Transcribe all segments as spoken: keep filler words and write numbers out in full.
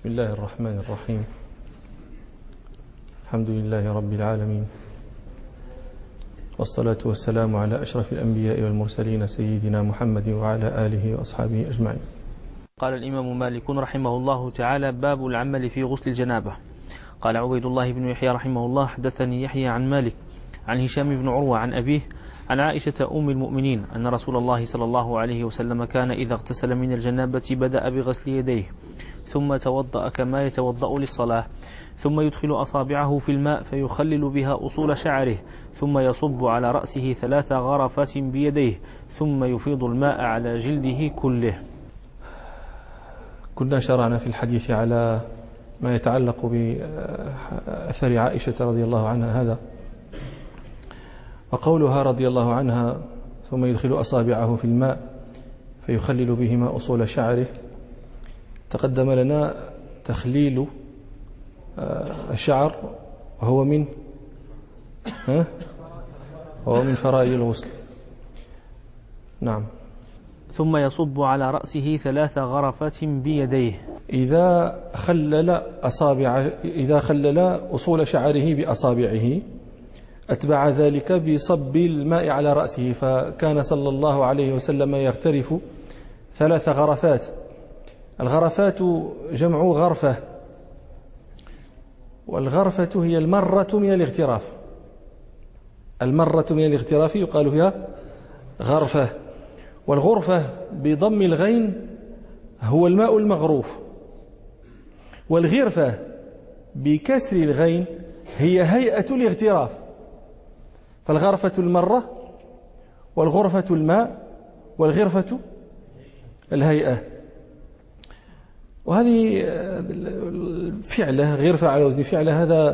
بسم الله الرحمن الرحيم. الحمد لله رب العالمين، والصلاة والسلام على أشرف الأنبياء والمرسلين سيدنا محمد وعلى آله وأصحابه أجمعين. قال الإمام مالك رحمه الله تعالى: باب العمل في غسل الجنابة. قال عبيد الله بن يحيى رحمه الله: حدثني يحيى عن مالك عن هشام بن عروة عن أبيه عن عائشة أم المؤمنين أن رسول الله صلى الله عليه وسلم كان إذا اغتسل من الجنابة بدأ بغسل يديه ثم توضأ كما يتوضأ للصلاة، ثم يدخل أصابعه في الماء فيخلل بها أصول شعره، ثم يصب على رأسه ثلاث غرفات بيديه، ثم يفيض الماء على جلده كله. كنا شرعنا في الحديث على ما يتعلق بأثر عائشة رضي الله عنها هذا، وقولها رضي الله عنها: ثم يدخل أصابعه في الماء فيخلل بهما أصول شعره. تقدم لنا تخليل الشعر وهو من ها وهو من فرائض الغسل. نعم. ثم يصب على رأسه ثلاث غرفات بيديه. إذا خلل أصابع إذا خلل أصول شعره بأصابعه أتبع ذلك بصب الماء على رأسه، فكان صلى الله عليه وسلم يغترف ثلاث غرفات. الغرفات جمع غرفة، والغرفة هي المرة من الاغتراف. المرة من الاغتراف يقال فيها غرفة، والغرفة بضم الغين هو الماء المغروف، والغرفة بكسر الغين هي هيئة الاغتراف. فالغرفة المرة، والغرفة الماء، والغرفة الهيئة. وهذه الفعلة غرفة على وزن فعلة، هذا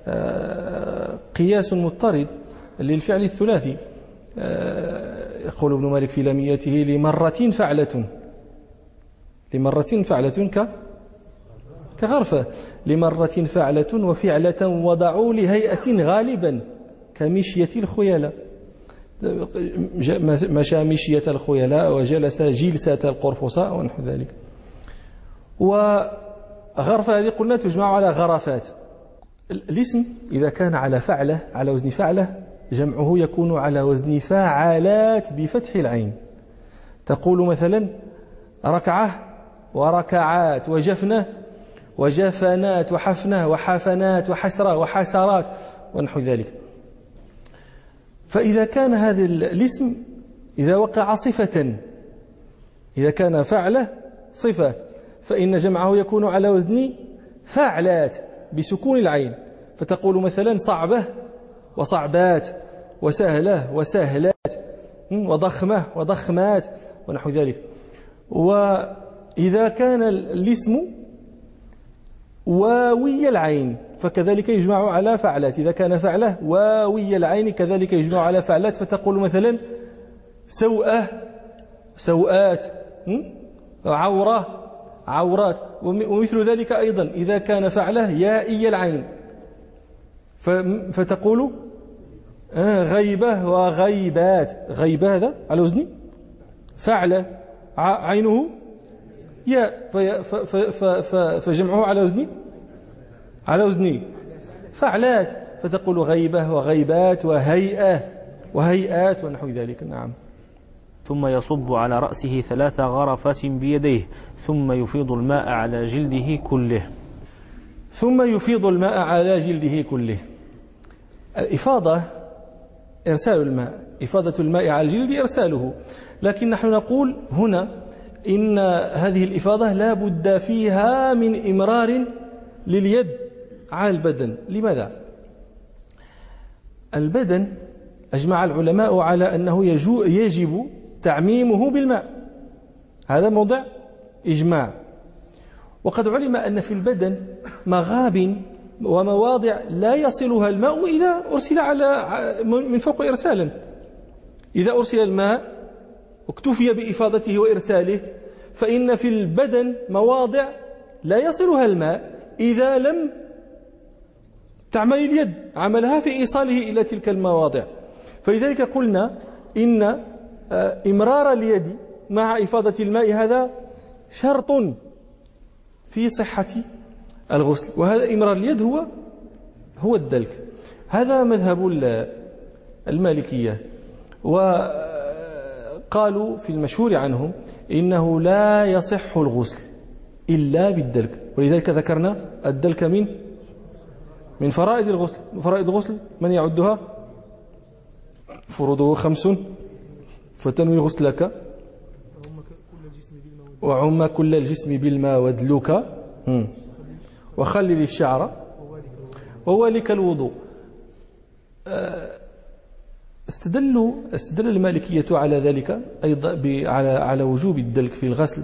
قياس مضطرد للفعل الثلاثي. يقول ابن مالك في لاميته: لمرة فعلة. لمرة فعلة كغرفة. لمرة فعلة وفعلة وضعوا لهيئة غالبا كمشية الخيلاء. مشى مشية الخيلاء وجلس جلسة القرفصاء ونحو ذلك. وغرفة هذه قلنا تجمع على غرفات. الاسم إذا كان على فعلة على وزن فعلة جمعه يكون على وزن فاعلات بفتح العين. تقول مثلا ركعة وركعات وجفنة وجفنات وحفنة وحفنات وحسرة وحسرات ونحو ذلك. فإذا كان هذا الاسم إذا وقع صفة، إذا كان فعلة صفة، فإن جمعه يكون على وزن فاعلات بسكون العين. فتقول مثلا صعبة وصعبات وسهلة وسهلات وضخمة وضخمات ونحو ذلك. وإذا كان الاسم واوي العين فكذلك يجمع على فعلات. إذا كان فعلة واوي العين كذلك يجمع على فعلات. فتقول مثلا سوءة سوءات، عورة عورات. ومثل ذلك أيضا إذا كان فعلة يائي العين فتقول غيبة وغيبات. غيبة هذا على وزن فعلة، عينه ياء فجمعه على وزن على وزن فعلات. فتقول غيبة وغيبات وهيئة وهيئات ونحو ذلك. نعم. ثم يصب على رأسه ثلاث غرفات بيديه، ثم يفيض الماء على جلده كله. ثم يفيض الماء على جلده كله. الإفاضة إرسال الماء، إفاضة الماء على الجلد إرساله. لكن نحن نقول هنا إن هذه الإفاضة لا بد فيها من إمرار لليد على البدن. لماذا؟ البدن أجمع العلماء على أنه يجب تعميمه بالماء، هذا موضع إجماع. وقد علم أن في البدن مغاب ومواضع لا يصلها الماء إذا أرسل على من فوق إرسالا. إذا أرسل الماء واكتفي بإفاضته وإرساله، فإن في البدن مواضع لا يصلها الماء إذا لم تعمل اليد عملها في إيصاله إلى تلك المواضع. فلذلك قلنا إن إمرار اليد مع إفاضة الماء هذا شرط في صحة الغسل، وهذا إمرار اليد هو هو الدلك. هذا مذهب المالكية، وقالوا في المشهور عنهم إنه لا يصح الغسل إلا بالدلك، ولذلك ذكرنا الدلك من من فرائض الغسل. فرائض الغسل من يعدها؟ فروضه خمس: فتنوي غسلك، وعم كل الجسم بالماء وادلك، وخلل الشعر، ووالك الوضوء. استدلوا استدل المالكية على ذلك أيضا على على وجوب الدلك في الغسل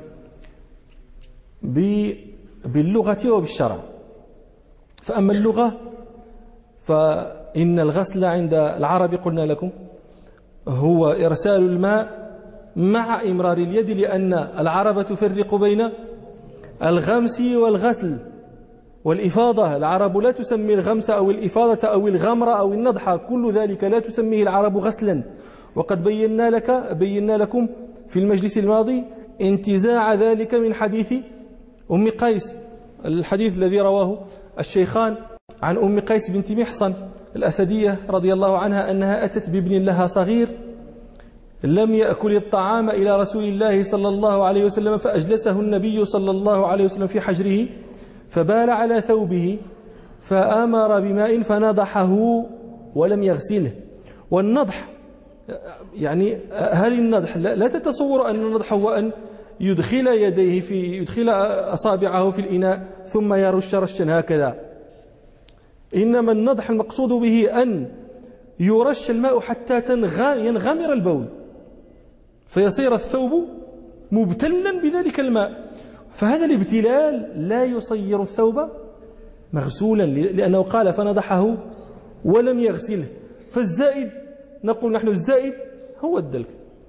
باللغة وبالشرع. فأما اللغة فإن الغسل عند العرب قلنا لكم هو إرسال الماء مع إمرار اليد، لأن العرب تفرق بين الغمس والغسل والإفاضة. العرب لا تسمي الغمس أو الإفاضة أو الغمر أو النضح، كل ذلك لا تسميه العرب غسلا. وقد بينا لك بينا لكم في المجلس الماضي انتزاع ذلك من حديث أم قيس، الحديث الذي رواه الشيخان عن أم قيس بنت محصن الأسدية رضي الله عنها أنها أتت بابن لها صغير لم يأكل الطعام إلى رسول الله صلى الله عليه وسلم، فأجلسه النبي صلى الله عليه وسلم في حجره فبال على ثوبه فأمر بماء فنضحه ولم يغسله. والنضح يعني هل النضح لا تتصور أن النضح هو أن يدخل يديه في يدخل أصابعه في الإناء ثم يرش رشا هكذا، إنما النضح المقصود به أن يرش الماء حتى ينغمر البول فيصير الثوب مبتلا بذلك الماء. فهذا الابتلال لا يصير الثوب مغسولا، لأنه قال فنضحه ولم يغسله. فالزائد نقول نحن الزائد هو الدلك.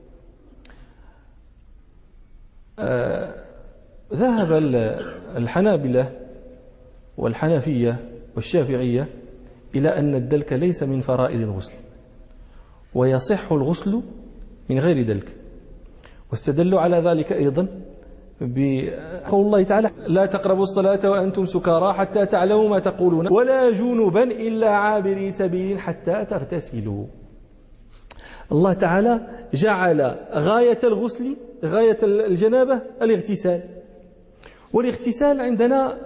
آه ذهب الحنابلة والحنفية والشافعية إلى أن الدلك ليس من فرائض الغسل، ويصح الغسل من غير دلك. واستدلوا على ذلك أيضا بقول الله تعالى لا تقربوا الصلاة وأنتم سكارى حتى تعلموا ما تقولون ولا جنبا إلا عابري سبيل حتى تغتسلوا. الله تعالى جعل غاية الغسل غاية الجنابة الاغتسال، والاغتسال عندنا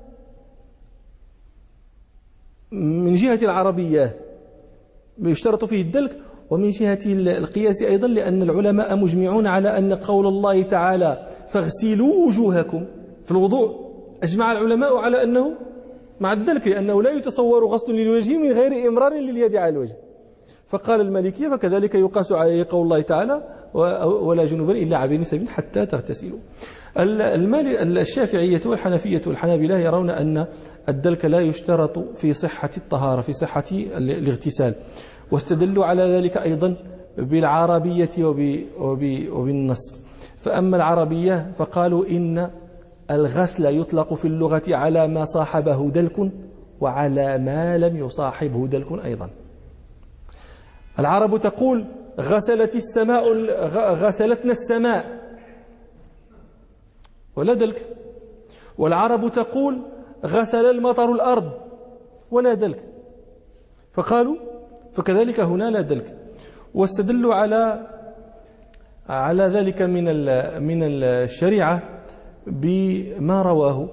من جهة العربية يشترط فيه الدلك، ومن جهة القياس أيضا، لأن العلماء مجمعون على أن قول الله تعالى فاغسلوا وجوهكم في الوضوء أجمع العلماء على أنه مع الدلك، لأنه لا يتصور غسل للوجه من غير إمرار لليد على الوجه. فقال المالكية فكذلك يقاس عليه قول الله تعالى ولا جنوبا إلا عابرين سبيل حتى تغتسلوا. الشافعية والحنفية والحنابلة يرون أن الدلك لا يشترط في صحة الطهارة في صحة الاغتسال، واستدلوا على ذلك أيضا بالعربية وبالنص. فأما العربية فقالوا إن الغسل يطلق في اللغة على ما صاحبه دلك وعلى ما لم يصاحبه دلك أيضا. العرب تقول غسلت السماء غسلتنا السماء ولا دلك، والعرب تقول غسل المطر الأرض ولا دلك. فقالوا فكذلك هنا لا دلك، واستدلوا على على ذلك من من الشريعة بما رواه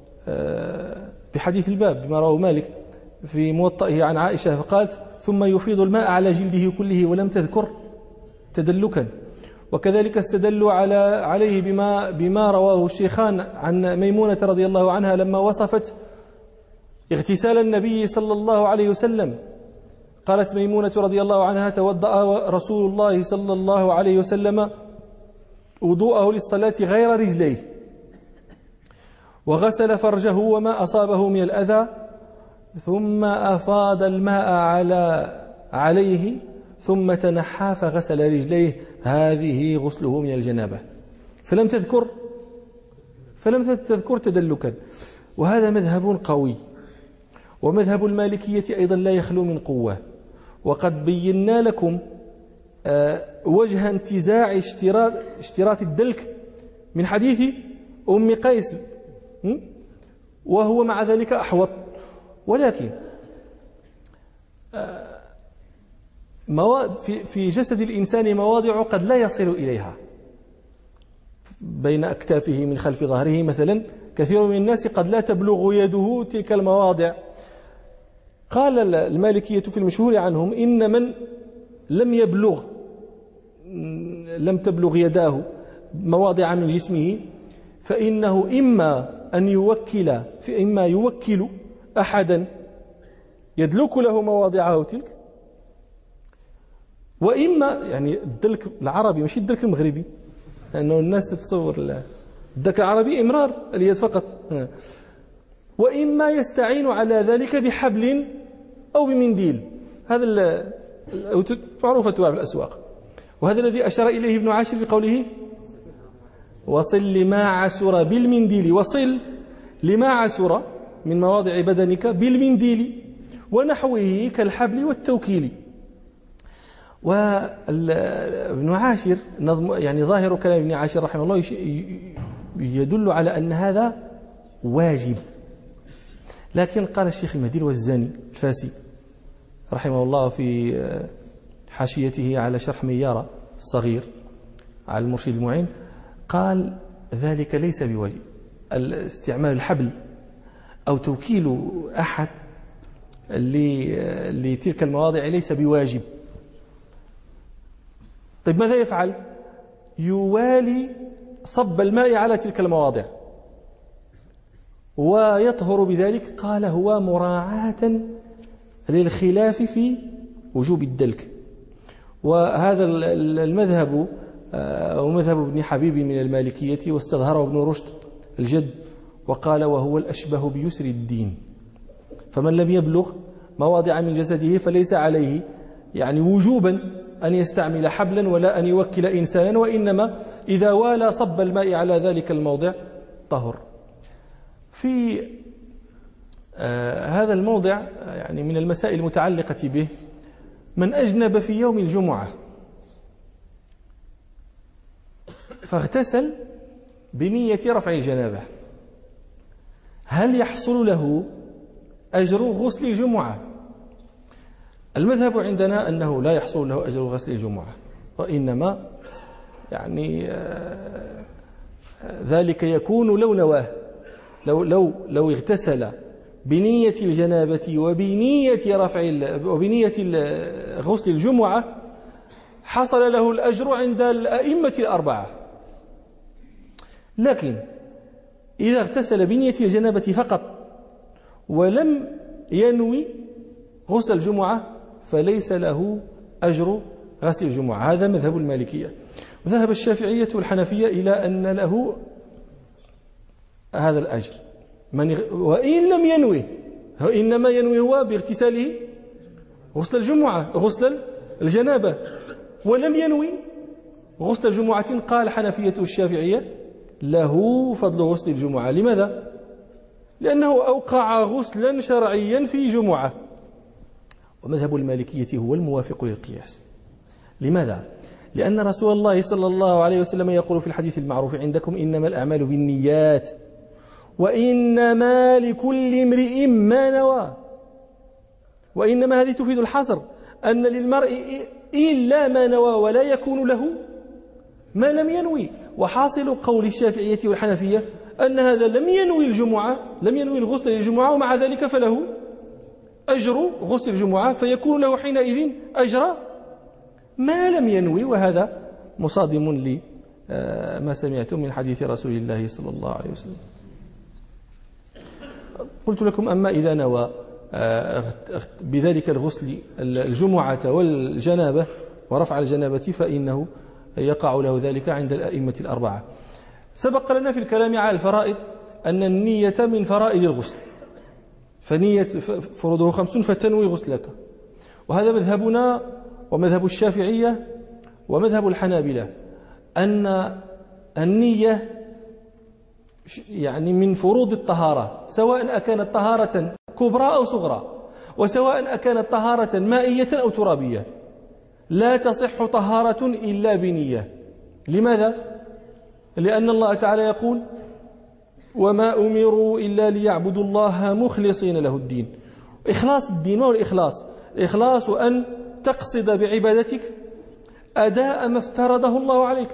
بحديث الباب، بما رواه مالك في موطئه عن عائشة فقالت ثم يفيض الماء على جلده كله ولم تذكر تدلكا. وكذلك استدلوا على عليه بما بما رواه الشيخان عن ميمونة رضي الله عنها لما وصفت اغتسال النبي صلى الله عليه وسلم. قالت ميمونة رضي الله عنها توضأ رسول الله صلى الله عليه وسلم وضوءه للصلاة غير رجليه، وغسل فرجه وما أصابه من الأذى، ثم أفاض الماء على عليه ثم تنحى فغسل رجليه، هذه غسله من الجنابة. فلم تذكر فلم تذكر تدلكا، وهذا مذهب قوي. ومذهب المالكية أيضا لا يخلو من قوة، وقد بينا لكم وجه انتزاع اشتراط اشتراط الدلك من حديث أم قيس وهو مع ذلك أحوط. ولكن في جسد الإنسان مواضع قد لا يصل إليها، بين أكتافه من خلف ظهره مثلا كثير من الناس قد لا تبلغ يده تلك المواضع. قال المالكية في المشهور عنهم إن من لم يبلغ لم تبلغ يداه مواضع من جسمه فإنه إما أن يوكل في إما يوكل أحدا يدلك له مواضعه تلك، وإما يعني الدلك العربي ماشي الدلك المغربي، لأنه الناس تتصور الدلك العربي إمرار اليد فقط، وإما يستعين على ذلك بحبل أو بمنديل. هذا معروفة في الأسواق، وهذا الذي أشار إليه ابن عاشر بقوله وصل لما عسر بالمنديل، وصل لما عسر من مواضع بدنك بالمنديل ونحوه كالحبل والتوكيل. وابن عاشر يعني ظاهر كلام ابن عاشر رحمه الله يدل على أن هذا واجب. لكن قال الشيخ المهدي الوزاني الفاسي رحمه الله في حاشيته على شرح ميارة الصغير على المرشد المعين، قال ذلك ليس بواجب، استعمال الحبل أو توكيل أحد لتلك المواضع ليس بواجب. طيب ماذا يفعل؟ يوالي صب الماء على تلك المواضع ويطهر بذلك. قال هو مراعاة للخلاف في وجوب الدلك. وهذا المذهب أو مذهب ابن حبيب من المالكية، واستظهره ابن رشد الجد وقال وهو الأشبه بيسر الدين. فمن لم يبلغ مواضع من جسده فليس عليه يعني وجوبا أن يستعمل حبلا ولا أن يوكل إنسانا، وإنما إذا والى صب الماء على ذلك الموضع طهر. في آه هذا الموضع يعني من المسائل المتعلقة به من أجنب في يوم الجمعة فاغتسل بنية رفع الجنابة، هل يحصل له أجر غسل الجمعة؟ المذهب عندنا أنه لا يحصل له أجر غسل الجمعة، وإنما يعني آه ذلك يكون لو نواه، لو لو لو اغتسل بنية الجنابة وبنية رفع وبنية غسل الجمعة حصل له الأجر عند الأئمة الأربعة. لكن إذا اغتسل بنية الجنابة فقط ولم ينوي غسل الجمعة فليس له أجر غسل الجمعة. هذا مذهب المالكية. وذهب الشافعية والحنفية إلى أن له هذا الأجر من وإن لم ينوي، إنما ينوي هو باغتساله غسل الجمعة غسل الجنابة ولم ينوي غسل الجمعة. قال حنفية الشافعية له فضل غسل الجمعة. لماذا؟ لأنه أوقع غسلا شرعيا في جمعة. ومذهب المالكية هو الموافق للقياس. لماذا؟ لأن رسول الله صلى الله عليه وسلم يقول في الحديث المعروف عندكم إنما الأعمال بالنيات وإنما لكل امرئ ما نوى. وإنما هذه تفيد الحصر، أن للمرء إلا ما نوى ولا يكون له ما لم ينوي. وحاصل قول الشافعية والحنفية أن هذا لم ينوي الجمعة، لم ينوي الغسل للجمعة، ومع ذلك فله أجر غسل الجمعة، فيكون له حينئذ أجر ما لم ينوي. وهذا مصادم لما سمعتم من حديث رسول الله صلى الله عليه وسلم. قلت لكم أما إذا نوى بذلك الغسل الجمعة والجنابة ورفع الجنابة فإنه يقع له ذلك عند الأئمة الأربعة. سبق لنا في الكلام على الفرائض أن النية من فرائض الغسل، فنية فروضه خمس فتنوي غسلك. وهذا مذهبنا ومذهب الشافعية ومذهب الحنابلة، أن النية يعني من فروض الطهارة، سواء أكانت طهارة كبرى أو صغرى، وسواء أكانت طهارة مائية أو ترابية. لا تصح طهارة إلا بنية. لماذا؟ لأن الله تعالى يقول وما أمروا إلا ليعبدوا الله مخلصين له الدين. إخلاص الدين ما هو الإخلاص؟ الإخلاص أن تقصد بعبادتك أداء ما افترضه الله عليك،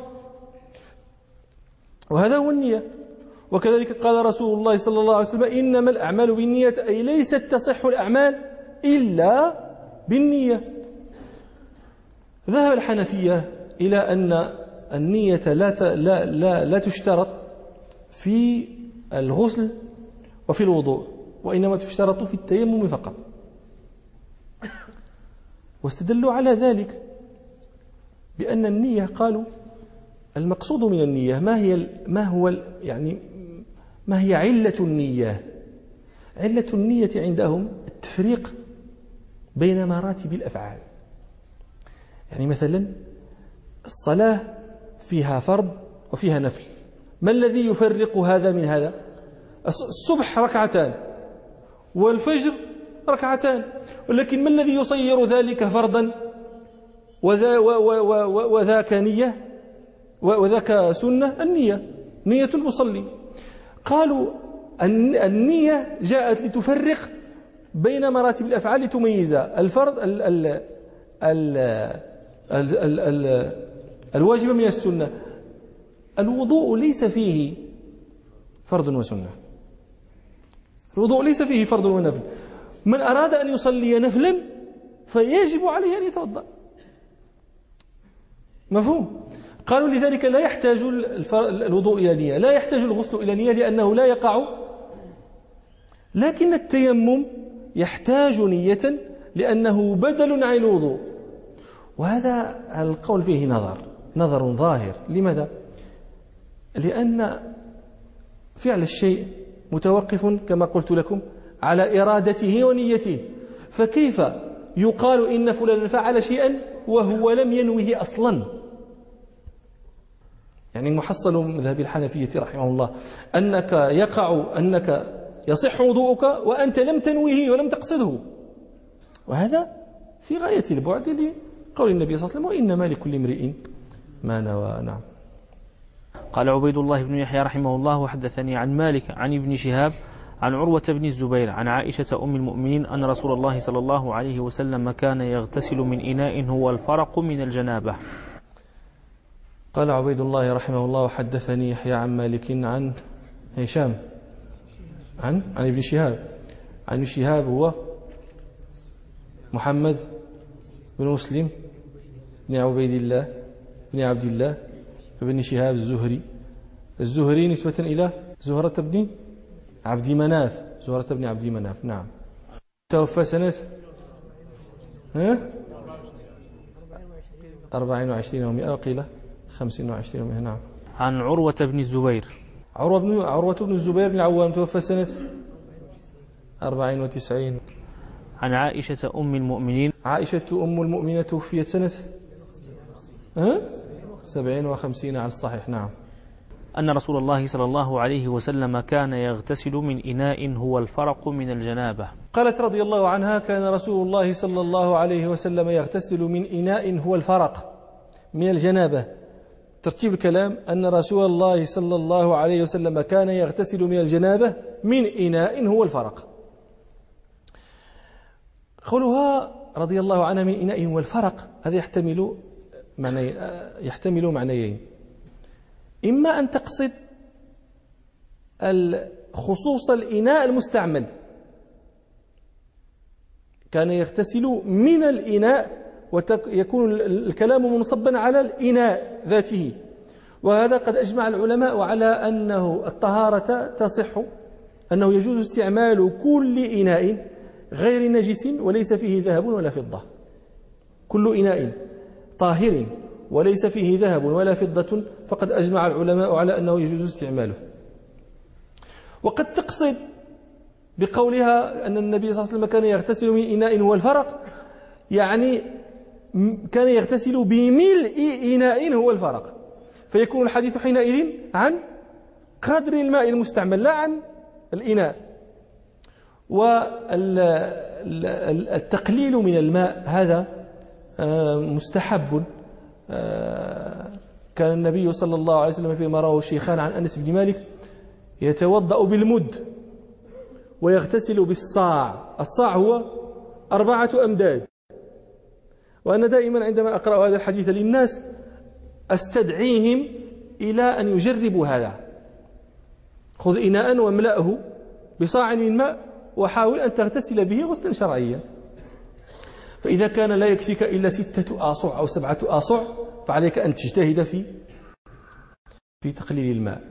وهذا هو النية. وكذلك قال رسول الله صلى الله عليه وسلم إنما الأعمال بالنية، أي ليست تصح الأعمال إلا بالنية. ذهب الحنفية إلى أن النية لا لا لا, لا تشترط في الغسل وفي الوضوء، وإنما تشترط في التيمم فقط، واستدلوا على ذلك بأن النية قالوا المقصود من النية ما هي ما هو يعني ما هي علة النية؟ علة النية عندهم التفريق بين مراتب الأفعال. يعني مثلا الصلاة فيها فرض وفيها نفل، ما الذي يفرق هذا من هذا؟ الصبح ركعتان والفجر ركعتان، ولكن ما الذي يصير ذلك فرضا وذا وذاك نية وذاك سنة؟ النية، نية المصلي. قالوا النية جاءت لتفرق بين مراتب الأفعال لتميزها، الفرض ال ال ال ال ال ال الواجب من السنة. الوضوء ليس فيه فرض وسنة، الوضوء ليس فيه فرض ونفل. من أراد أن يصلي نفلا فيجب عليه أن يتوضأ. مفهوم؟ قالوا لذلك لا يحتاج الوضوء إلى نية، لا يحتاج الغسل إلى نية لأنه لا يقع، لكن التيمم يحتاج نية لأنه بدل عن الوضوء. وهذا القول فيه نظر نظر ظاهر. لماذا؟ لأن فعل الشيء متوقف كما قلت لكم على إرادته ونيته، فكيف يقال إن فلان فعل شيئا وهو لم ينوه أصلا؟ يعني محصل مذهب الحنفية رحمه الله أنك يقع أنك يصح وضوءك وأنت لم تنويه ولم تقصده، وهذا في غاية البعد لقول النبي صلى الله عليه وسلم وإنما لكل امرئ ما نوى. نعم. قال عبيد الله بن يحيى رحمه الله وحدثني عن مالك عن ابن شهاب عن عروة بن الزبير عن عائشة أم المؤمنين أن رسول الله صلى الله عليه وسلم كان يغتسل من إناء هو الفرق من الجنابة. قال عبيد الله رحمه الله وحدثني يحيى عن مالك عن هشام عن عن ابن شهاب عن ابن شهاب هو محمد بن مسلم بن عبيد الله بن عبد الله بن شهاب الزهري الزهري نسبة إلى زهرة بن عبد مناف زهرة بن عبد مناف. نعم. توفى سنة ها أربعين وعشرين ومئة وقيل خمسين وعشرين ومئة. نعم. عن عروة بن الزبير عروة بن عروة بن الزبير بن العوام توفى سنة أربعين وتسعين. عن عائشة أم المؤمنين عائشة أم المؤمنين توفيت سنة ها سبعين وخمسين على الصحيح. نعم. أن رسول الله صلى الله عليه وسلم كان يغتسل من إناء هو الفرق من الجنابة. قالت رضي الله عنها كان رسول الله صلى الله عليه وسلم يغتسل من إناء هو الفرق من الجنابة. ترتيب الكلام أن رسول الله صلى الله عليه وسلم كان يغتسل من الجنابة من إناء هو الفرق. قولها رضي الله عنها من إناء هو الفرق هذا يحتمل معنى يحتمل معنيين، إما أن تقصد خصوص الإناء المستعمل، كان يغتسل من الإناء ويكون الكلام منصبا على الإناء ذاته، وهذا قد أجمع العلماء على أنه الطهارة تصح، أنه يجوز استعمال كل إناء غير نجس وليس فيه ذهب ولا فضة، كل إناء طاهر وليس فيه ذهب ولا فضة فقد أجمع العلماء على أنه يجوز استعماله. وقد تقصد بقولها أن النبي صلى الله عليه وسلم كان يغتسل من إناء هو الفرق، يعني كان يغتسل بملء إناء هو الفرق، فيكون الحديث حينئذ عن قدر الماء المستعمل لا عن الإناء. والتقليل من الماء هذا مستحب. كان النبي صلى الله عليه وسلم فيما رواه الشيخان عن أنس بن مالك يتوضأ بالمد ويغتسل بالصاع. الصاع هو أربعة أمداد. وأنا دائما عندما أقرأ هذا الحديث للناس أستدعيهم إلى أن يجربوا هذا. خذ إناء واملأه بصاع من ماء وحاول أن تغتسل به غسلا شرعيا. فإذا كان لا يكفيك إلا ستة آصع أو سبعة آصع فعليك أن تجتهد في في تقليل الماء.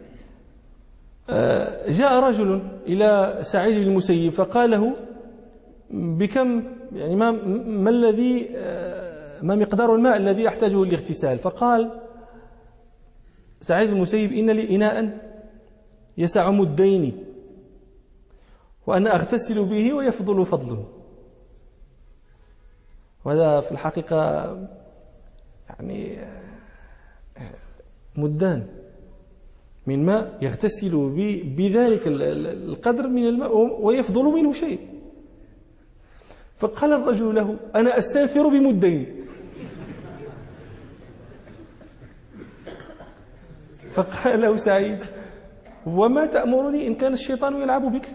جاء رجل إلى سعيد بن المسيب فقال له بكم يعني ما ما الذي ما مقدار الماء الذي أحتاجه للاغتسال؟ فقال سعيد بن المسيب إن لي إناء يسع مدين وأنا أغتسل به ويفضل فضله. وهذا في الحقيقة يعني مدان من ماء يغتسل بذلك القدر من الماء ويفضل منه شيء. فقال الرجل له أنا أستنفر بمدين. فقال له سعيد وما تأمرني إن كان الشيطان يلعب بك؟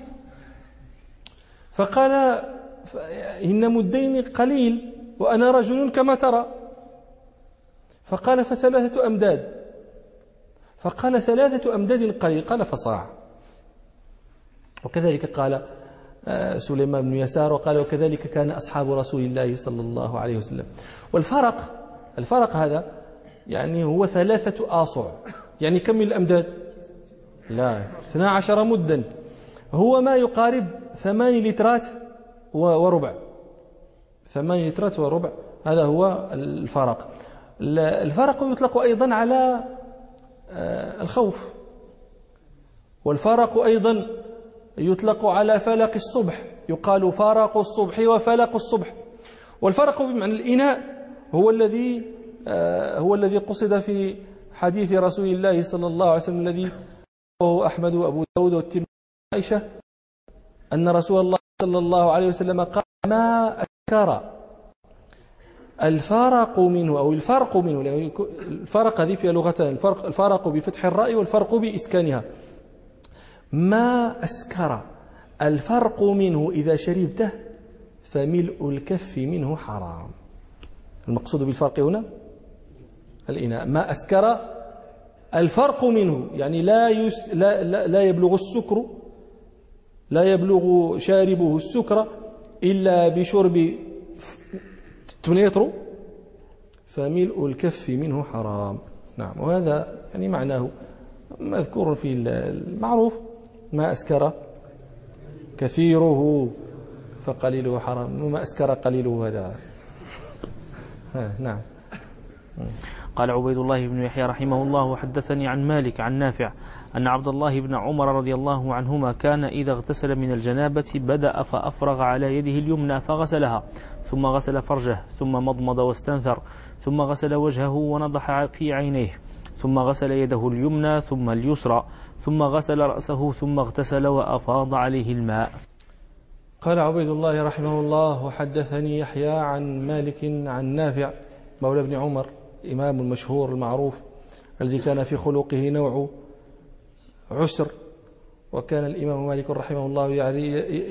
فقال إن مدين قليل وأنا رجل كما ترى. فقال فثلاثة أمداد. فقال ثلاثة أمداد قليل. قال فصاع. وكذلك قال سليمان بن يسار وقال وكذلك كان أصحاب رسول الله صلى الله عليه وسلم. والفرق الفرق هذا يعني هو ثلاثة آصع. يعني كم من الأمداد؟ لا اثنا عشر مدا. هو ما يقارب ثماني لترات وربع. ثماني لترات وربع هذا هو الفرق. الفرق يطلق أيضا على الخوف. والفرق أيضا يطلق على فلق الصبح. يقال فارق الصبح وفلق الصبح. والفرق بمعنى الإناء هو الذي هو الذي قصد في حديث رسول الله صلى الله عليه وسلم الذي رواه أحمد وأبو داود والترمذي عائشة أن رسول الله صلى الله عليه وسلم قال ما أسكر الفارق منه أو الفرق منه. الفرق هذه فيها لغتان، الفرق الفارق بفتح الراء والفرق بإسكانها. ما أسكر الفرق منه إذا شربته فملء الكف منه حرام. المقصود بالفرق هنا الإناء. ما أسكر الفرق منه يعني لا, يس لا, لا, لا يبلغ السكر لا يبلغ شاربه السكر إلا بشرب ثمانية لتر فملء الكف منه حرام. نعم. وهذا يعني معناه مذكور في المعروف ما أسكر كثيره فقليله حرام وما أسكر قليله هذا. نعم. قال عبيد الله بن يحيى رحمه الله حدثني عن مالك عن نافع أن عبد الله بن عمر رضي الله عنهما كان إذا اغتسل من الجنابة بدأ فأفرغ على يده اليمنى فغسلها ثم غسل فرجه ثم مضمض واستنثر ثم غسل وجهه ونضح في عينيه ثم غسل يده اليمنى ثم اليسرى ثم غسل رأسه ثم اغتسل وأفاض عليه الماء. قال عبيد الله رحمه الله وحدثني يحيى عن مالك عن نافع مولى ابن عمر إمام المشهور المعروف الذي كان في خلقه نوع عسر. وكان الإمام مالك رحمه الله يعني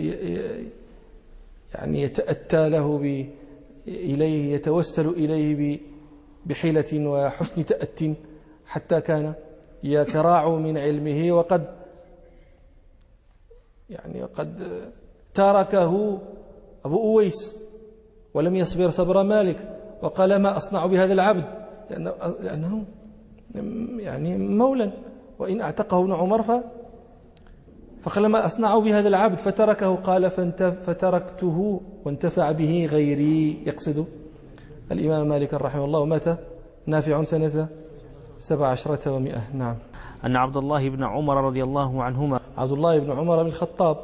يعني يتأتى له ب إليه يتوسل إليه بحيلة وحسن تأت حتى كان يتراع من علمه وقد يعني قد تركه أبو أويس ولم يصبر صبر مالك وقال ما أصنع بهذا العبد لأنه يعني مولا وإن أعتقه ابن عمر ف فقال ما أصنع بهذا العبد فتركه قال فتركته وانتفع به غيري. يقصد الإمام مالك رحمه الله. مات نافع سنة سبع عشرة ومئة. نعم. أن عبد الله بن عمر رضي الله عنهما عبد الله بن عمر بن الخطاب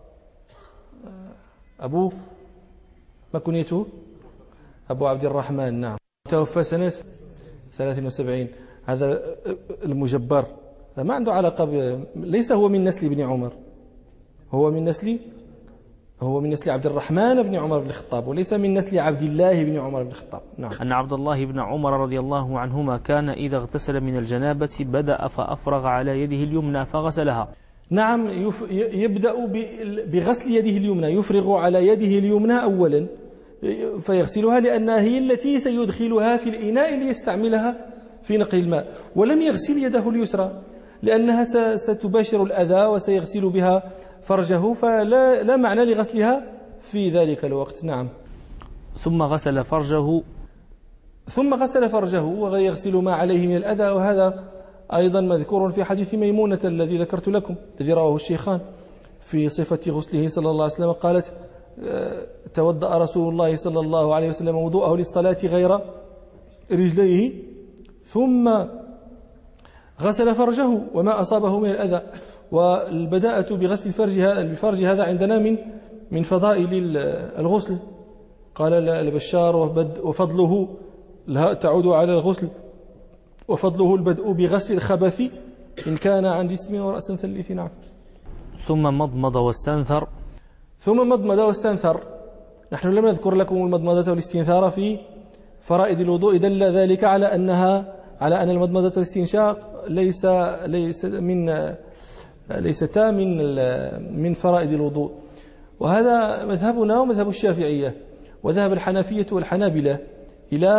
أبوه ما كنيته أبو عبد الرحمن. نعم. توفى سنة ثلاث وسبعين. هذا المجبر ما عنده علاقة ب... ليس هو من نسل ابن عمر هو من نسل هو من نسل عبد الرحمن بن عمر بن الخطاب وليس من نسل عبد الله بن عمر بن الخطاب. نعم. أن عبد الله بن عمر رضي الله عنهما كان إذا اغتسل من الجنابة بدأ فأفرغ على يده اليمنى فغسلها. نعم يبدأ بغسل يده اليمنى، يفرغ على يده اليمنى أولا فيغسلها لأنها هي التي سيدخلها في الإناء ليستعملها في نقل الماء، ولم يغسل يده اليسرى لأنها ستباشر الأذى وسيغسل بها فرجه، فلا لا معنى لغسلها في ذلك الوقت. نعم. ثم غسل فرجه ثم غسل فرجه ويغسل ما عليه من الأذى، وهذا أيضا مذكور في حديث ميمونة الذي ذكرت لكم الذي رواه الشيخان في صفة غسله صلى الله عليه وسلم. قالت توضأ رسول الله صلى الله عليه وسلم وضوءه للصلاة غير رجليه ثم غسل فرجه وما أصابه من الأذى. والبداءة بغسل الفرج الفرج هذا عندنا من من فضائل الغسل. قال البشار وفضله تعود على الغسل وفضله البدء بغسل الخبث إن كان عن جسم ورأس ثلث. نعم. ثم مضمض واستنثر ثم مضمض واستنثر. نحن لم نذكر لكم المضمضة والاستنثار في فرائض الوضوء، دل ذلك على أنها على أن المضمضة والاستنشاق ليس ليس من ليستا من من فرائض الوضوء. وهذا مذهبنا ومذهب الشافعية، وذهب الحنفية والحنابلة إلى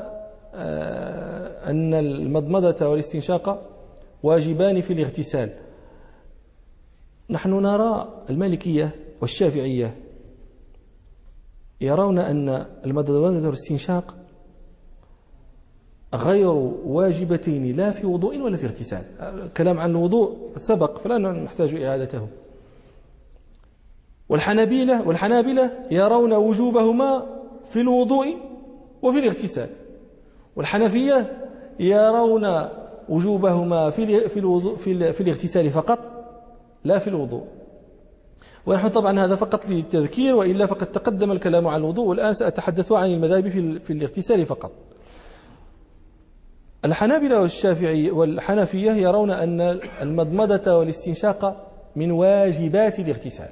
أن المضمضة والاستنشاق واجبان في الاغتسال. نحن نرى المالكية والشافعية يرون أن المضمضة والاستنشاق غير واجبتين لا في وضوء ولا في اغتسال. الكلام عن الوضوء سبق فلا نحتاج إعادته. والحنابلة والحنابلة يرون وجوبهما في الوضوء وفي الاغتسال، والحنفية يرون وجوبهما في في الوضوء في, في الاغتسال فقط لا في الوضوء. ونحن طبعا هذا فقط للتذكير، وإلا فقد تقدم الكلام عن الوضوء، والآن سأتحدث عن المذاهب في, في الاغتسال فقط. الحنابلة والشافعي والحنفية يرون أن المضمضة والاستنشاق من واجبات الاغتسال.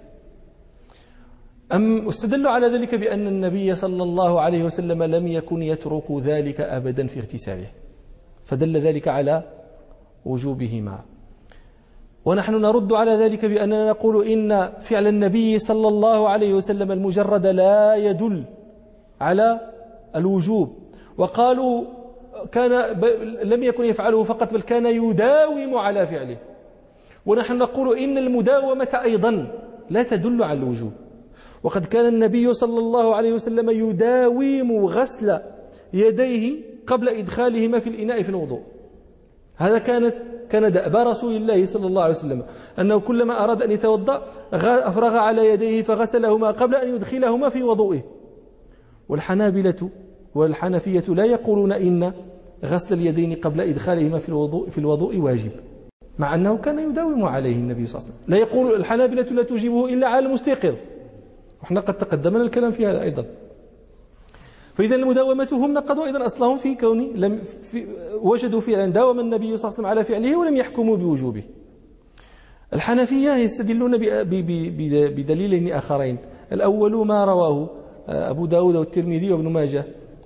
أم استدلوا على ذلك بأن النبي صلى الله عليه وسلم لم يكن يترك ذلك أبدا في اغتساله، فدل ذلك على وجوبهما. ونحن نرد على ذلك بأننا نقول إن فعل النبي صلى الله عليه وسلم المجرد لا يدل على الوجوب، وقالوا كان لم يكن يفعله فقط بل كان يداوم على فعله. ونحن نقول إن المداومة أيضا لا تدل على الوجوب، وقد كان النبي صلى الله عليه وسلم يداوم غسل يديه قبل إدخالهما في الإناء في الوضوء. هذا كانت كان دأب رسول الله صلى الله عليه وسلم، أنه كلما أراد أن يتوضأ أفرغ على يديه فغسلهما قبل أن يدخلهما في وضوئه. والحنابلة والحنفية لا يقولون إن غسل اليدين قبل إدخالهما في الوضوء في الوضوء واجب، مع أنه كان يداوم عليه النبي صلى الله عليه وسلم. لا يقول الحنابلة لا تجيبه إلا على المستيقظ، وإحنا قد تقدمنا الكلام في هذا أيضا. فإذا المداومة هم نقضوا أيضا أصلهم في كون لم في وجدوا فعلا داوم النبي صلى الله عليه وسلم على فعله ولم يحكموا بوجوبه. الحنفية يستدلون بدليلين آخرين. الأول ما رواه أبو داود والترمذي وابن ماجه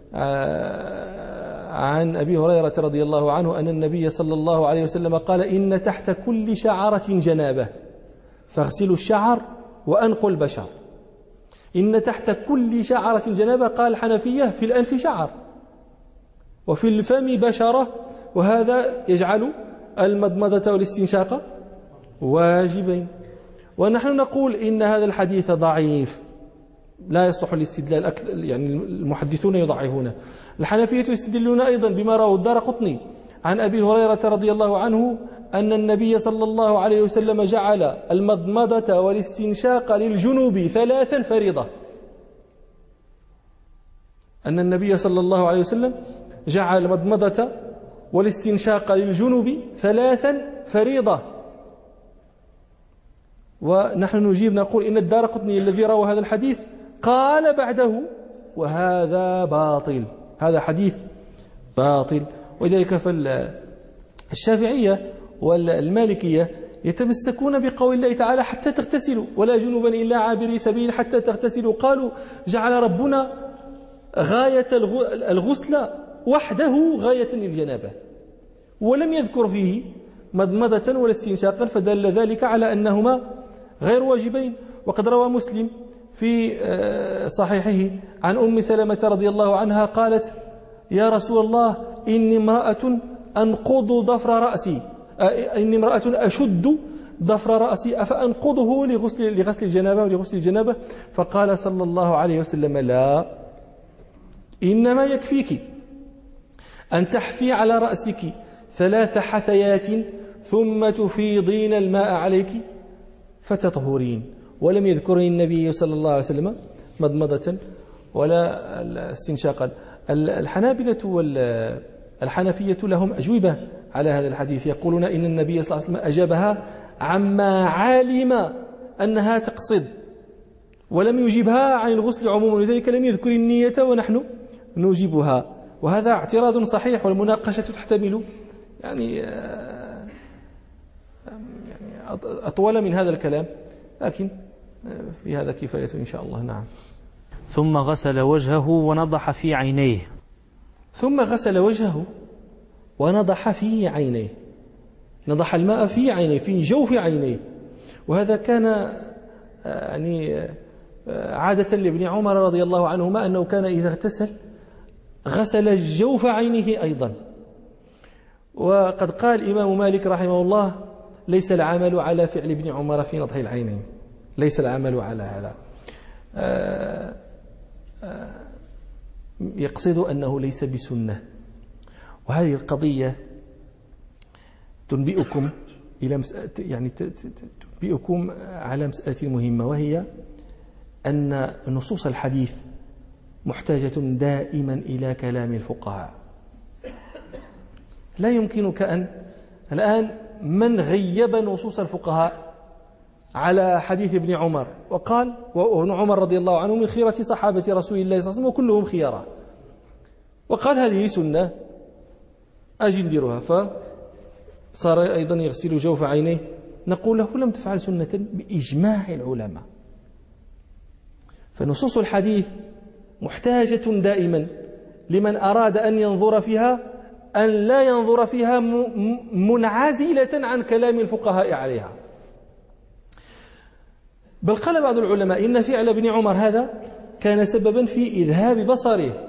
عن أبي هريرة رضي الله عنه أن النبي صلى الله عليه وسلم قال إن تحت كل شعرة جنابة فاغسلوا الشعر وأنقوا البشر. إن تحت كل شعرة جنابة، قال الحنفية في الأنف شعر وفي الفم بشرة، وهذا يجعل المضمضة والاستنشاق واجبين. ونحن نقول إن هذا الحديث ضعيف لا يصلح الاستدلال، يعني المحدثون يضعفونه. الحنفية يستدلون أيضا بما رواه الدارقطني عن أبي هريرة رضي الله عنه أن النبي صلى الله عليه وسلم جعل المضمضة والاستنشاق للجنوب ثلاثا فريضة. أن النبي صلى الله عليه وسلم جعل المضمضة والاستنشاق للجنوب ثلاثا فريضة. ونحن نجيب نقول إن الدارقطني الذي روى هذا الحديث قال بعده وهذا باطل، هذا حديث باطل. ولذلك فالشافعية والمالكية يتمسكون بقول الله تعالى حتى تغتسلوا ولا جنوبا إلا عابري سبيل حتى تغتسلوا. قالوا جعل ربنا غاية الغسل وحده غاية للجنابة، ولم يذكر فيه مضمضة ولا استنشاقا، فدل ذلك على أنهما غير واجبين. وقد روى مسلم في صحيحه عن أم سلمة رضي الله عنها قالت: يا رسول الله إني امرأة أنقض ضفر رأسي إني امرأة أشد ضفر رأسي أفأنقضه لغسل لغسل الجنابة ولغسل الجنابة؟ فقال صلى الله عليه وسلم: لا، إنما يكفيك أن تحفي على رأسك ثلاث حثيات ثم تفيضين الماء عليك فتطهرين. ولم يذكر النبي صلى الله عليه وسلم مضمضة ولا استنشاقا. الحنابلة والحنفية لهم أجوبة على هذا الحديث، يقولون إن النبي صلى الله عليه وسلم أجابها عما علم أنها تقصد، ولم يجيبها عن الغسل عموما، ولذلك لم يذكر النية ونحن نجيبها. وهذا اعتراض صحيح، والمناقشة تحتمل يعني يعني أطول من هذا الكلام، لكن في هذا كفاية إن شاء الله. نعم. ثم غسل وجهه ونضح في عينيه. ثم غسل وجهه ونضح في عينيه، نضح الماء في عينيه، في جوف عينيه. وهذا كان يعني عادة لابن عمر رضي الله عنهما أنه كان إذا اغتسل غسل جوف عينه أيضا. وقد قال الإمام مالك رحمه الله: ليس العمل على فعل ابن عمر في نضح العينين، ليس العمل على هذا. آآ آآ يقصد أنه ليس بسنة. وهذه القضية تنبئكم إلى مسألة، يعني تنبئكم على مسألة مهمة، وهي أن نصوص الحديث محتاجة دائما إلى كلام الفقهاء. لا يمكنك أن الآن من غيب نصوص الفقهاء على حديث ابن عمر وقال، وابن عمر رضي الله عنه من خيرة صحابة رسول الله صلى الله عليه وسلم وكلهم خيارا، وقال هذه سنة أجي نديرها، فصار أيضا يغسل جوف عينيه، نقول له لم تفعل سنة بإجماع العلماء. فنصوص الحديث محتاجة دائما لمن أراد أن ينظر فيها أن لا ينظر فيها منعزلة عن كلام الفقهاء عليها. بل قال بعض العلماء إن فعل ابن عمر هذا كان سببا في إذهاب بصره،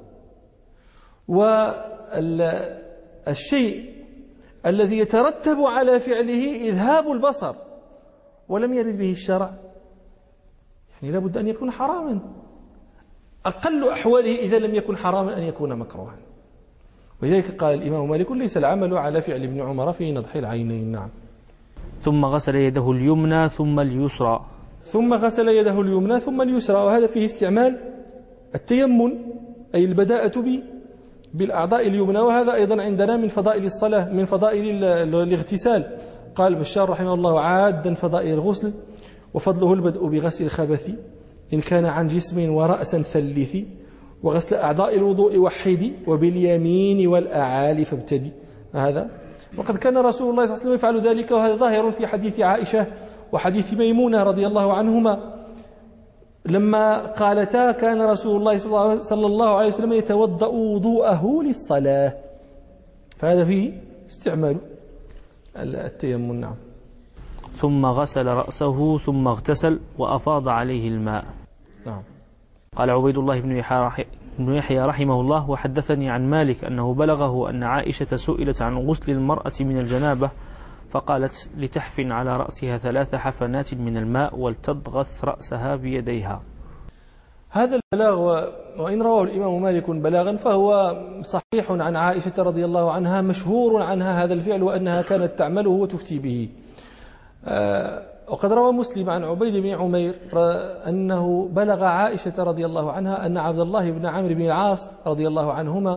والشيء الذي يترتب على فعله إذهاب البصر ولم يرد به الشرع، يعني لابد أن يكون حراما. أقل أحواله إذا لم يكن حراما أن يكون مكروها. ولذلك قال الإمام مالك: ليس العمل على فعل ابن عمر في نضح العينين. نعم. ثم غسل يده اليمنى ثم اليسرى. ثم غسل يده اليمنى ثم اليسرى، وهذا فيه استعمال التيمم، أي البداءة به بالأعضاء اليمنى. وهذا أيضا عندنا من فضائل الصلاة، من فضائل الاغتسال. قال بشار رحمه الله: عادا فضائل الغسل وفضله البدء بغسل الخبث إن كان عن جسم ورأسا ثلث، وغسل أعضاء الوضوء وحدي، وباليمين والأعالي فابتدي. هذا وقد كان رسول الله صلى الله عليه وسلم يفعل ذلك، وهذا ظاهر في حديث عائشة وحديث ميمونة رضي الله عنهما لما قالتا: كان رسول الله صلى الله عليه وسلم يتوضأ وضوءه للصلاة. فهذا فيه استعمال التيمم. نعم. ثم غسل رأسه ثم اغتسل وأفاض عليه الماء. نعم. قال عبيد الله بن يحيى رحمه الله: وحدثني عن مالك أنه بلغه أن عائشة سئلت عن غسل المرأة من الجنابة فقالت: لتحفن على رأسها ثلاث حفنات من الماء ولتضغث رأسها بيديها. هذا البلاغ، وإن رواه الإمام مالك بلاغا، فهو صحيح عن عائشة رضي الله عنها، مشهور عنها هذا الفعل وأنها كانت تعمله وتفتي به. وقد روى مسلم عن عبيد بن عمير أنه بلغ عائشة رضي الله عنها أن عبد الله بن عمرو بن العاص رضي الله عنهما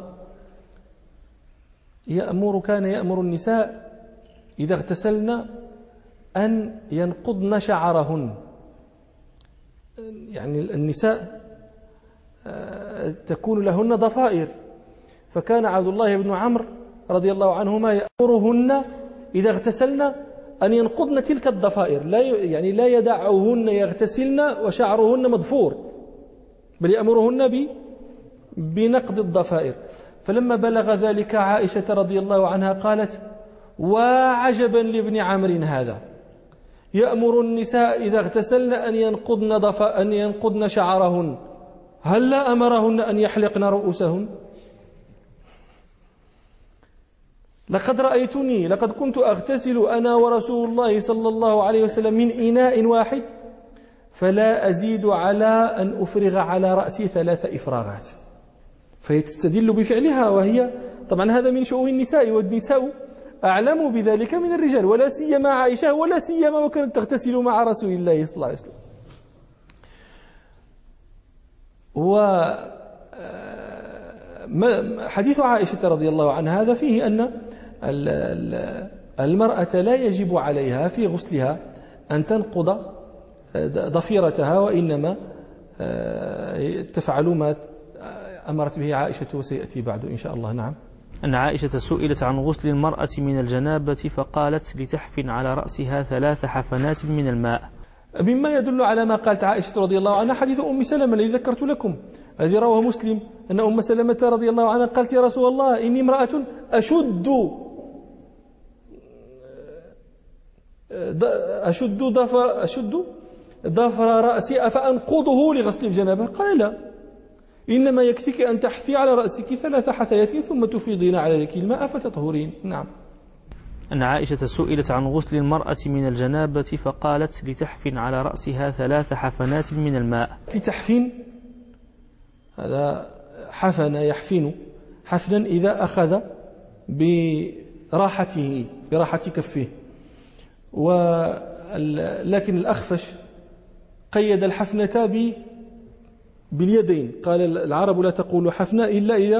يأمر كان يأمر النساء إذا اغتسلن أن ينقضن شعرهن. يعني النساء تكون لهن ضفائر، فكان عبد الله بن عمرو رضي الله عنهما يأمرهن إذا اغتسلن أن ينقضن تلك الضفائر، لا يعني لا يدعهن يغتسلن وشعرهن مضفور، بل يأمرهن بنقض الضفائر. فلما بلغ ذلك عائشة رضي الله عنها قالت: وعجبا لابن عمرو هذا يأمر النساء إذا اغتسلن أن ينقضن ضف أن ينقضن شعرهن، هل لا أمرهن أن يحلقن رؤوسهن؟ لقد رأيتني لقد كنت أغتسل أنا ورسول الله صلى الله عليه وسلم من إناء واحد فلا أزيد على أن أفرغ على رأسي ثلاث إفراغات. فهي تستدل بفعلها، وهي طبعا هذا من شؤون النساء، والنساء أعلم بذلك من الرجال، ولا سيما عائشة، ولا سيما وكانت تغتسل مع رسول الله صلى الله عليه وسلم. وحديث عائشة رضي الله عنها هذا فيه أن المرأة لا يجب عليها في غسلها أن تنقض ضفيرتها، وإنما تفعل ما أمرت به عائشة وسيأتي بعد إن شاء الله. نعم. أن عائشة سئلت عن غسل المرأة من الجنابة فقالت لتحفن على رأسها ثلاث حفنات من الماء. مما يدل على ما قالت عائشة رضي الله عنها حديث أم سلمة الذي ذكرت لكم الذي رواه مسلم، أن أم سلمة رضي الله عنها قالت يا رسول الله إني امرأة أشد أشد ضفر أشد ضفر رأسي أفأنقضه لغسل الجنابة؟ قال لا، إنما يكفيك أن تحثي على رأسك ثلاث حثيات ثم تفيضين على ذلك الماء فتطهرين. نعم. أن عائشة سئلت عن غسل المرأة من الجنابة فقالت لتحفن على رأسها ثلاث حفنات من الماء. لتحفن هذا حفن يحفن حفنا إذا أخذ براحته براحة كفه، ولكن الأخفش قيد الحفنة ب باليدين، قال العرب لا تقول حفنة إلا إذا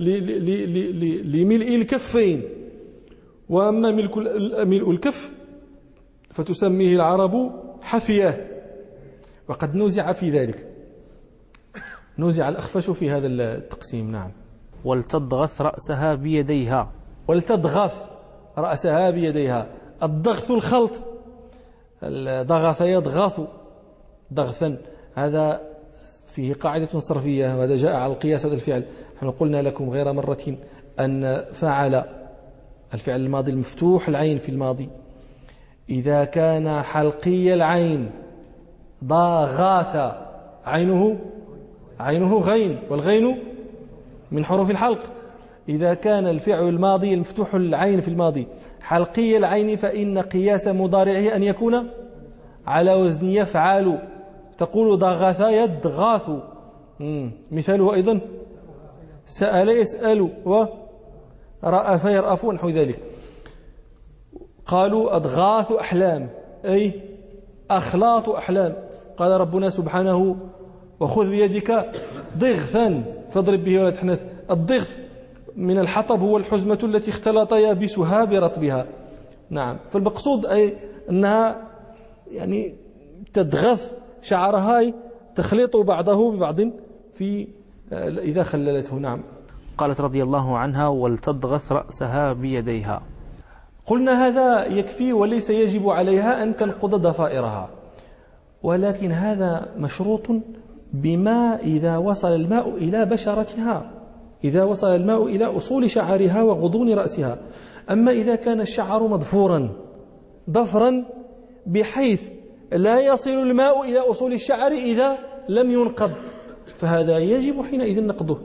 لملء الكفين، وأما ملء الكف فتسميه العرب حفية، وقد نوزع في ذلك، نوزع الأخفش في هذا التقسيم. نعم. ولتضغث رأسها بيديها. ولتضغث رأسها بيديها. الضغث الخلط، ضغث يضغث ضغثا، هذا فيه قاعدة صرفية، وهذا جاء على القياس هذا الفعل. نحن قلنا لكم غير مرة أن فعل الفعل الماضي المفتوح العين في الماضي إذا كان حلقي العين ضاغاث عينه عينه غين، والغين من حروف الحلق. إذا كان الفعل الماضي المفتوح العين في الماضي حلقي العين فإن قياس مضارعه أن يكون على وزن يفعل. تقول ضغث يضغاث. مثاله أيضا سأل يسأل، ورأف يرأف، ونحو ذلك. قالوا أضغاث أحلام أي أخلاط أحلام. قال ربنا سبحانه وخذ بيدك ضغثا فاضرب به ولا تحنث. الضغث من الحطب هو الحزمة التي اختلط يابسها برطبها. نعم. فالمقصود أي أنها يعني تضغث شعرها، تخلط بعضه ببعض في إذا خللته. نعم. قالت رضي الله عنها ولتضغث رأسها بيديها. قلنا هذا يكفي وليس يجب عليها أن تنقض ضفائرها، ولكن هذا مشروط بما إذا وصل الماء إلى بشرتها، إذا وصل الماء إلى أصول شعرها وغضون رأسها. أما إذا كان الشعر مضفورا ضفرا بحيث لا يصل الماء إلى أصول الشعر إذا لم ينقض، فهذا يجب حينئذ نقضه.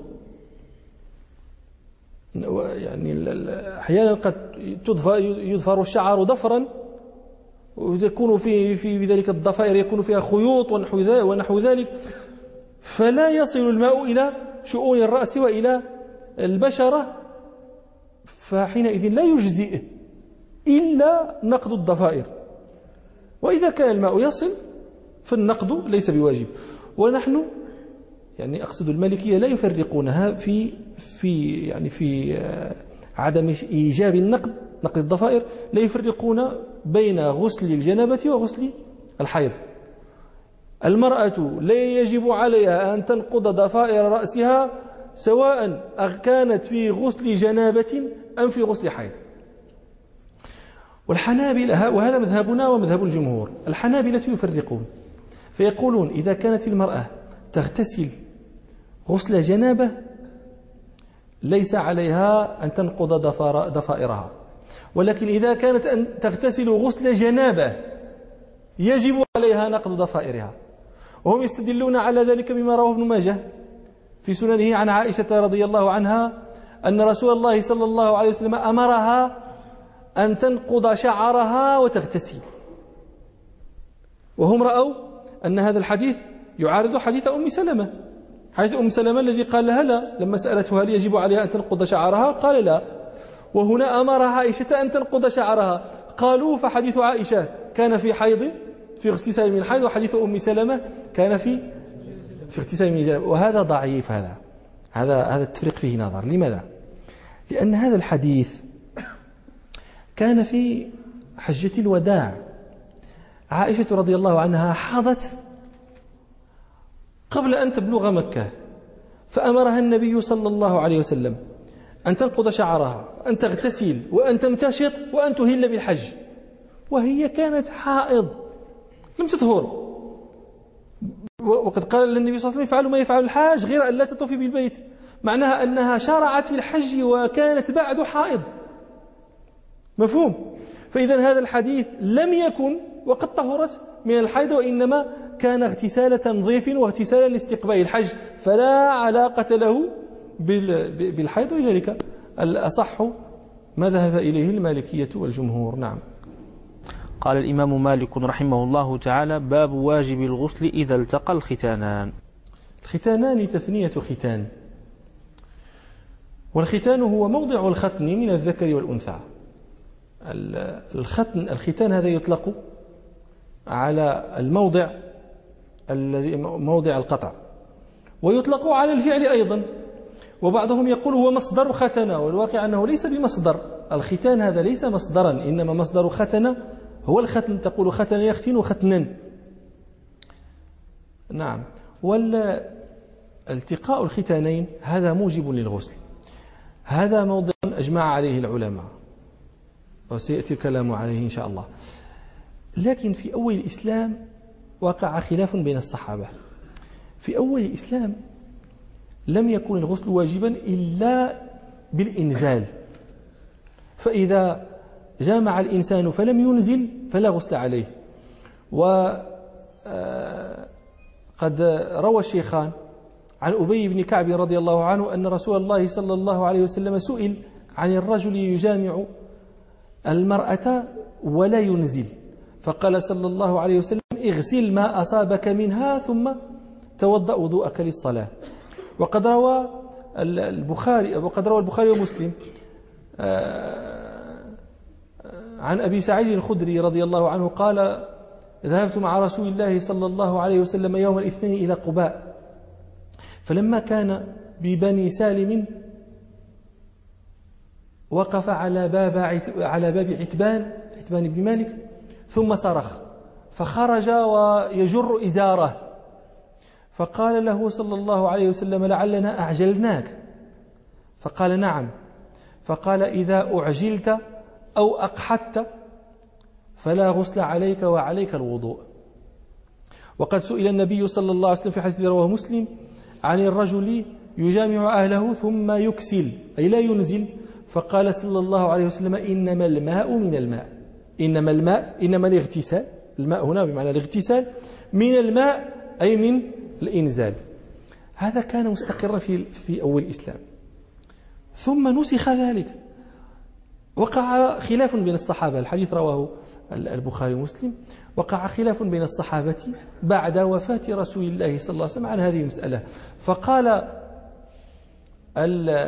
يعني أحيانا قد يضفر الشعر ضفرا ويكون في في ذلك الضفائر يكون فيها خيوط ونحو ذلك، فلا يصل الماء إلى شؤون الرأس وإلى البشرة، فحينئذ لا يجزئ إلا نقض الضفائر. وإذا كان الماء يصل فالنقض ليس بواجب. ونحن يعني أقصد المالكية لا يفرقونها في في يعني في عدم إيجاب النقض نقض الضفائر، لا يفرقون بين غسل الجنابة وغسل الحيض. المرأة لا يجب عليها أن تنقض ضفائر رأسها سواء كانت في غسل جنابة أم في غسل حيض. والحنابلة، وهذا مذهبنا ومذهب الجمهور، الحنابلة يفرقون فيقولون إذا كانت المرأة تغتسل غسل جنابة ليس عليها أن تنقض ضفائرها، ولكن إذا كانت أن تغتسل غسل جنابة يجب عليها نقض ضفائرها. وهم يستدلون على ذلك بما رواه ابن ماجه في سننه عن عائشة رضي الله عنها أن رسول الله صلى الله عليه وسلم أمرها أن تنقض شعرها وتغتسل، وهم رأوا أن هذا الحديث يعارض حديث أم سلمة، حديث أم سلمة الذي قال لها لا لما سألته هل يجب عليها أن تنقض شعرها قال لا، وهنا أمر عائشة أن تنقض شعرها. قالوا فحديث عائشة كان في حيض في اغتسال من الحيض، وحديث أم سلمة كان في في اغتسال من الجنابة، وهذا ضعيف. هذا هذا هذا التفريق فيه نظر. لماذا؟ لأن هذا الحديث كان في حجة الوداع. عائشة رضي الله عنها حاضت قبل أن تبلغ مكة، فأمرها النبي صلى الله عليه وسلم أن تنقض شعرها، أن تغتسل، وأن تمتشط، وأن تهل بالحج، وهي كانت حائض لم تطهر. وقد قال النبي صلى الله عليه وسلم يفعل ما يفعل الحاج غير أن لا تطوفي بالبيت، معناها أنها شرعت في الحج وكانت بعد حائض. مفهوم؟ فإذا هذا الحديث لم يكن وقد طهرت من الحيض، وإنما كان اغتسال تنظيف واغتسالا لاستقبال الحج، فلا علاقة له بالحيض. ولذلك الأصح ما ذهب إليه المالكية والجمهور. نعم. قال الإمام مالك رحمه الله تعالى: باب واجب الغسل إذا التقى الختانان. الختانان تثنية ختان، والختان هو موضع الختن من الذكر والأنثى. الختن الختان هذا يطلق على الموضع الذي موضع القطع، ويطلق على الفعل أيضا. وبعضهم يقول هو مصدر ختن، والواقع أنه ليس بمصدر. الختان هذا ليس مصدرا، إنما مصدر ختن هو الختن. تقول ختن يختن ختنا. نعم. والالتقاء الختانين هذا موجب للغسل، هذا موضع أجمع عليه العلماء، وسيأتي الكلام عليه إن شاء الله. لكن في أول الإسلام وقع خلاف بين الصحابة. في أول الإسلام لم يكن الغسل واجبا إلا بالإنزال، فإذا جامع الإنسان فلم ينزل فلا غسل عليه. وقد روى الشيخان عن أبي بن كعب رضي الله عنه أن رسول الله صلى الله عليه وسلم سئل عن الرجل يجامع المرأة ولا ينزل، فقال صلى الله عليه وسلم: اغسل ما أصابك منها ثم توضأ وضوءك للصلاة. وقد روى البخاري وقد روى البخاري ومسلم عن أبي سعيد الخدري رضي الله عنه قال: ذهبت مع رسول الله صلى الله عليه وسلم يوم الاثنين إلى قباء، فلما كان ببني سالم وقف على باب على باب عتبان عتبان بن مالك، ثم صرخ فخرج ويجر إزاره، فقال له صلى الله عليه وسلم: لعلنا أعجلناك. فقال: نعم. فقال: إذا أعجلت أو أقحدت فلا غسل عليك وعليك الوضوء. وقد سئل النبي صلى الله عليه وسلم في حديث رواه مسلم عن الرجل يجامع أهله ثم يكسل أي لا ينزل، فقال صلى الله عليه وسلم: إنما الماء من الماء إنما الماء إنما الاغتسال، الماء هنا بمعنى الاغتسال، من الماء أي من الإنزال. هذا كان مستقرا في في أول الإسلام، ثم نسخ ذلك. وقع خلاف بين الصحابة، الحديث رواه البخاري ومسلم. وقع خلاف بين الصحابة بعد وفاة رسول الله صلى الله عليه وسلم عن هذه المسألة، فقال ال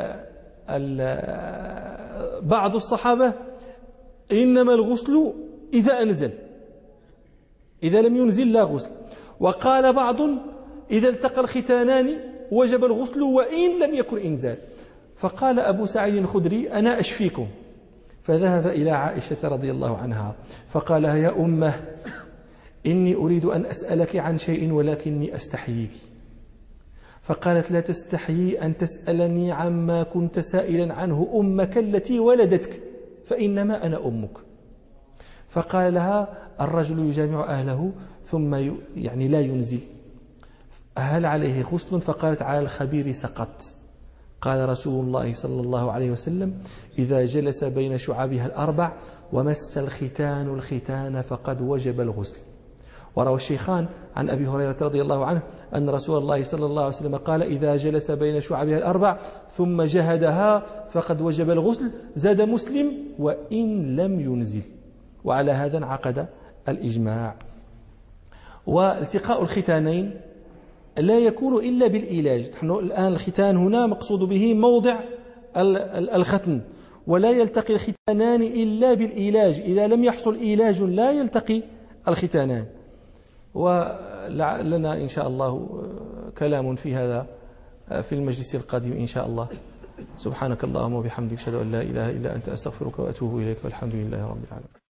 ال بعض الصحابة: إنما الغسل إذا أنزل، إذا لم ينزل لا غسل. وقال بعض: إذا التقى الختانان وجب الغسل وإن لم يكن إنزال. فقال أبو سعيد الخدري: أنا أشفيكم. فذهب إلى عائشة رضي الله عنها فقال: يا أمه، إني أريد أن أسألك عن شيء ولكني أستحييك. فقالت: لا تستحيي أن تسألني عما كنت سائلا عنه أمك التي ولدتك، فإنما أنا أمك. فقال لها: الرجل يجامع أهله ثم يعني لا ينزل، هل عليه غسل؟ فقالت: على الخبير سقط. قال رسول الله صلى الله عليه وسلم: إذا جلس بين شعبها الأربع ومس الختان الختان فقد وجب الغسل. وروى الشيخان عن أبي هريرة رضي الله عنه أن رسول الله صلى الله عليه وسلم قال: إذا جلس بين شعبها الأربع ثم جهدها فقد وجب الغسل. زاد مسلم: وإن لم ينزل. وعلى هذا انعقد الإجماع. والتقاء الختانين لا يكون إلا بالإيلاج. نحن الآن الختان هنا مقصود به موضع الختن، ولا يلتقي الختانان إلا بالإيلاج. إذا لم يحصل إيلاج لا يلتقي الختانان. ولنا إن شاء الله كلام في هذا في المجلس القادم إن شاء الله. سبحانك اللهم وبحمدك أشهد أن لا إله إلا أنت أستغفرك وأتوب إليك والحمد لله رب العالمين.